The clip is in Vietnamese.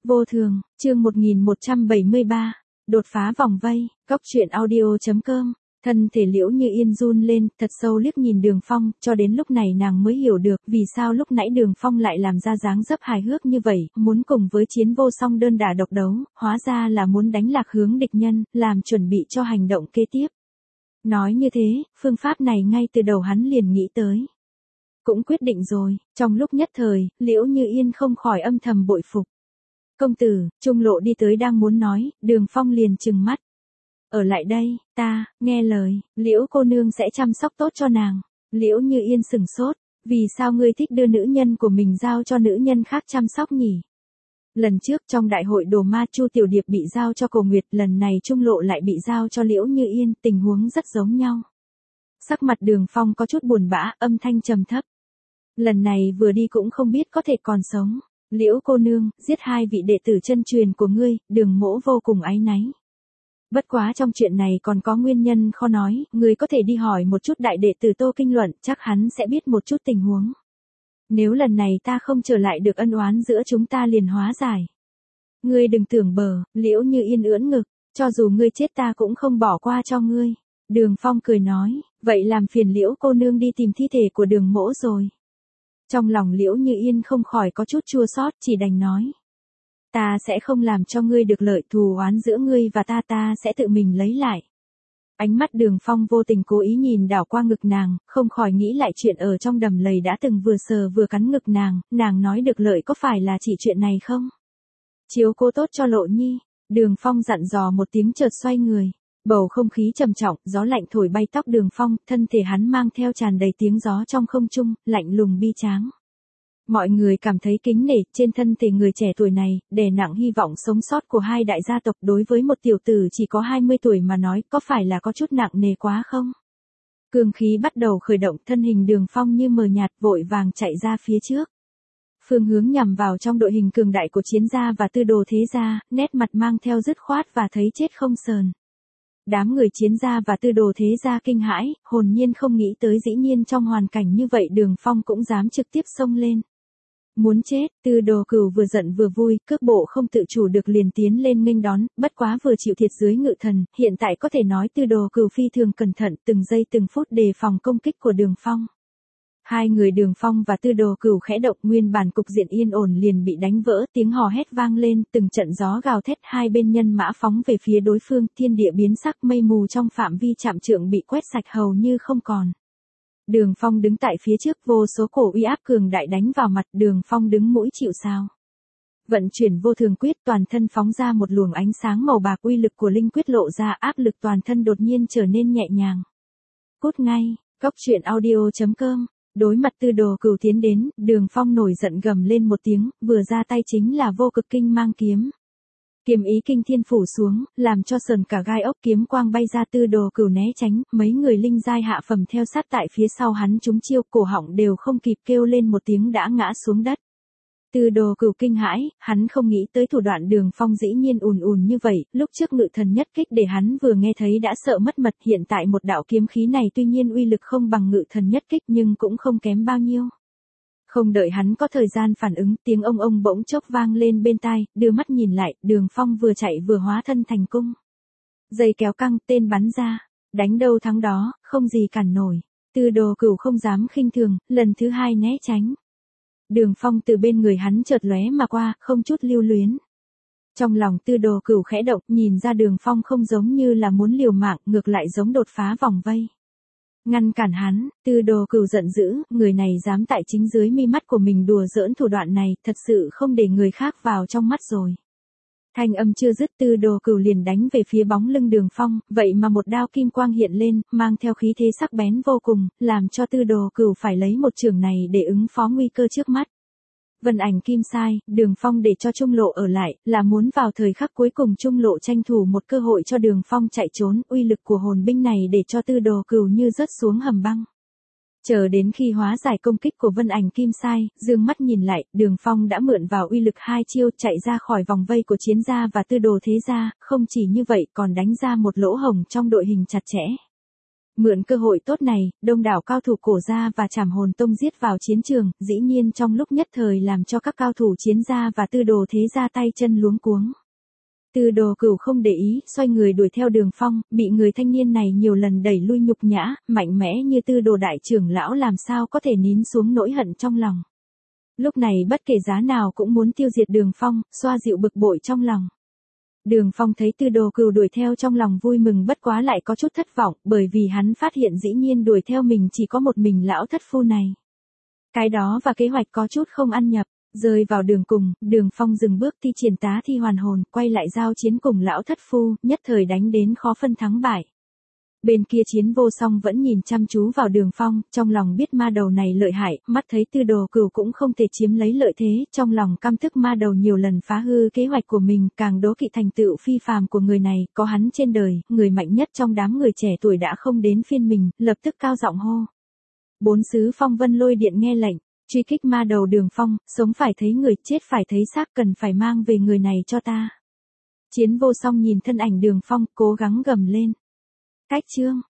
Vô thường, chương 1173, đột phá vòng vây, góc truyện audio.com. Thân thể Liễu Như Yên run lên, thật sâu liếc nhìn Đường Phong, cho đến lúc này nàng mới hiểu được vì sao lúc nãy Đường Phong lại làm ra dáng dấp hài hước như vậy, muốn cùng với Chiến Vô Song đơn đả độc đấu, hóa ra là muốn đánh lạc hướng địch nhân, làm chuẩn bị cho hành động kế tiếp. Nói như thế, phương pháp này ngay từ đầu hắn liền nghĩ tới. Cũng quyết định rồi, trong lúc nhất thời, Liễu Như Yên không khỏi âm thầm bội phục. Công tử, Trung Lộ đi tới đang muốn nói, Đường Phong liền trừng mắt. Ở lại đây, ta, nghe lời, Liễu cô nương sẽ chăm sóc tốt cho nàng. Liễu Như Yên sừng sốt, vì sao ngươi thích đưa nữ nhân của mình giao cho nữ nhân khác chăm sóc nhỉ? Lần trước trong đại hội Đồ Ma Chu Tiểu Điệp bị giao cho Cổ Nguyệt, lần này Trung Lộ lại bị giao cho Liễu Như Yên, tình huống rất giống nhau. Sắc mặt Đường Phong có chút buồn bã, âm thanh trầm thấp. Lần này vừa đi cũng không biết có thể còn sống. Liễu cô nương, giết hai vị đệ tử chân truyền của ngươi, Đường mỗ vô cùng áy náy. Bất quá trong chuyện này còn có nguyên nhân khó nói, ngươi có thể đi hỏi một chút đại đệ tử Tô Kinh Luận, chắc hắn sẽ biết một chút tình huống. Nếu lần này ta không trở lại được ân oán giữa chúng ta liền hóa giải. Ngươi đừng tưởng bờ, Liễu Như Yên ưỡn ngực, cho dù ngươi chết ta cũng không bỏ qua cho ngươi. Đường Phong cười nói, vậy làm phiền Liễu cô nương đi tìm thi thể của Đường mỗ rồi. Trong lòng Liễu Như Yên không khỏi có chút chua xót, chỉ đành nói. Ta sẽ không làm cho ngươi được lợi, thù oán giữa ngươi và ta sẽ tự mình lấy lại. Ánh mắt Đường Phong vô tình cố ý nhìn đảo qua ngực nàng, không khỏi nghĩ lại chuyện ở trong đầm lầy đã từng vừa sờ vừa cắn ngực nàng nói được lợi có phải là chỉ chuyện này không? Chiếu cố tốt cho Lộ Nhi, Đường Phong dặn dò một tiếng chợt xoay người. Bầu không khí trầm trọng, gió lạnh thổi bay tóc Đường Phong, thân thể hắn mang theo tràn đầy tiếng gió trong không trung, lạnh lùng bi tráng. Mọi người cảm thấy kính nể, trên thân thể người trẻ tuổi này, đè nặng hy vọng sống sót của hai đại gia tộc đối với một tiểu tử chỉ có 20 tuổi mà nói, có phải là có chút nặng nề quá không? Cương khí bắt đầu khởi động, thân hình Đường Phong như mờ nhạt vội vàng chạy ra phía trước. Phương hướng nhằm vào trong đội hình cường đại của Chiến gia và Tư Đồ thế gia, nét mặt mang theo dứt khoát và thấy chết không sờn. Đám người Chiến gia và Tư Đồ thế gia kinh hãi, hồn nhiên không nghĩ tới dĩ nhiên trong hoàn cảnh như vậy Đường Phong cũng dám trực tiếp xông lên. Muốn chết, Tư Đồ Cửu vừa giận vừa vui, cước bộ không tự chủ được liền tiến lên nghênh đón, bất quá vừa chịu thiệt dưới Ngự Thần, hiện tại có thể nói Tư Đồ Cửu phi thường cẩn thận, từng giây từng phút đề phòng công kích của Đường Phong. Hai người Đường Phong và Tư Đồ Cửu khẽ động, nguyên bản cục diện yên ổn liền bị đánh vỡ, tiếng hò hét vang lên, từng trận gió gào thét, hai bên nhân mã phóng về phía đối phương, thiên địa biến sắc, mây mù trong phạm vi trạm trượng bị quét sạch hầu như không còn. Đường Phong đứng tại phía trước, vô số cổ uy áp cường đại đánh vào mặt, Đường Phong đứng mũi chịu sào. Vận chuyển vô thường quyết, toàn thân phóng ra một luồng ánh sáng màu bạc, uy lực của linh quyết lộ ra, áp lực toàn thân đột nhiên trở nên nhẹ nhàng. Cút ngay, góc truyện audio.com. Đối mặt Tư Đồ Cửu tiến đến, Đường Phong nổi giận gầm lên một tiếng, vừa ra tay chính là Vô Cực Kinh mang kiếm. Kiếm ý kinh thiên phủ xuống, làm cho sờn cả gai ốc, kiếm quang bay ra, Tư Đồ Cửu né tránh, mấy người linh giai hạ phẩm theo sát tại phía sau hắn trúng chiêu, cổ họng đều không kịp kêu lên một tiếng đã ngã xuống đất. Tư Đồ Cửu kinh hãi, hắn không nghĩ tới thủ đoạn Đường Phong dĩ nhiên ùn như vậy, lúc trước Ngự Thần nhất kích để hắn vừa nghe thấy đã sợ mất mật, hiện tại một đạo kiếm khí này tuy nhiên uy lực không bằng Ngự Thần nhất kích nhưng cũng không kém bao nhiêu. Không đợi hắn có thời gian phản ứng, tiếng ông bỗng chốc vang lên bên tai, đưa mắt nhìn lại, Đường Phong vừa chạy vừa hóa thân thành cung. Dây kéo căng, tên bắn ra, đánh đâu thắng đó, không gì cản nổi. Tư Đồ Cửu không dám khinh thường, lần thứ hai né tránh. Đường Phong từ bên người hắn chợt lóe mà qua, không chút lưu luyến. Trong lòng Tư Đồ Cửu khẽ động, nhìn ra Đường Phong không giống như là muốn liều mạng, ngược lại giống đột phá vòng vây. Ngăn cản hắn, Tư Đồ Cửu giận dữ, người này dám tại chính dưới mi mắt của mình đùa giỡn thủ đoạn này, thật sự không để người khác vào trong mắt rồi. Thanh âm chưa dứt, Tư Đồ Cửu liền đánh về phía bóng lưng Đường Phong, vậy mà một đao kim quang hiện lên, mang theo khí thế sắc bén vô cùng, làm cho Tư Đồ Cửu phải lấy một chưởng này để ứng phó nguy cơ trước mắt. Vân Ảnh Kim Sai, Đường Phong để cho Trung Lộ ở lại, là muốn vào thời khắc cuối cùng Trung Lộ tranh thủ một cơ hội cho Đường Phong chạy trốn, uy lực của hồn binh này để cho Tư Đồ Cửu như rớt xuống hầm băng. Chờ đến khi hóa giải công kích của Vân Ảnh Kim Sai, dương mắt nhìn lại, Đường Phong đã mượn vào uy lực hai chiêu chạy ra khỏi vòng vây của Chiến gia và Tư Đồ thế gia, không chỉ như vậy còn đánh ra một lỗ hổng trong đội hình chặt chẽ. Mượn cơ hội tốt này, đông đảo cao thủ Cổ gia và Trảm Hồn Tông giết vào chiến trường, dĩ nhiên trong lúc nhất thời làm cho các cao thủ Chiến gia và Tư Đồ thế gia tay chân luống cuống. Tư Đồ Cửu không để ý, xoay người đuổi theo Đường Phong, bị người thanh niên này nhiều lần đẩy lui nhục nhã, mạnh mẽ như Tư Đồ đại trưởng lão làm sao có thể nín xuống nỗi hận trong lòng. Lúc này bất kể giá nào cũng muốn tiêu diệt Đường Phong, xoa dịu bực bội trong lòng. Đường Phong thấy Tư Đồ Cửu đuổi theo trong lòng vui mừng, bất quá lại có chút thất vọng, bởi vì hắn phát hiện dĩ nhiên đuổi theo mình chỉ có một mình lão thất phu này. Cái đó và kế hoạch có chút không ăn nhập, rơi vào đường cùng, Đường Phong dừng bước thi triển tá thi hoàn hồn, quay lại giao chiến cùng lão thất phu, nhất thời đánh đến khó phân thắng bại. Bên kia Chiến Vô Song vẫn nhìn chăm chú vào Đường Phong, trong lòng biết ma đầu này lợi hại, mắt thấy Tư Đồ Cửu cũng không thể chiếm lấy lợi thế, trong lòng căm tức ma đầu nhiều lần phá hư kế hoạch của mình, càng đố kỵ thành tựu phi phàm của người này, có hắn trên đời, người mạnh nhất trong đám người trẻ tuổi đã không đến phiên mình, lập tức cao giọng hô. Bốn sứ Phong Vân Lôi Điện nghe lệnh, truy kích ma đầu Đường Phong, sống phải thấy người, chết phải thấy xác, cần phải mang về người này cho ta. Chiến Vô Song nhìn thân ảnh Đường Phong, cố gắng gầm lên. Cách chương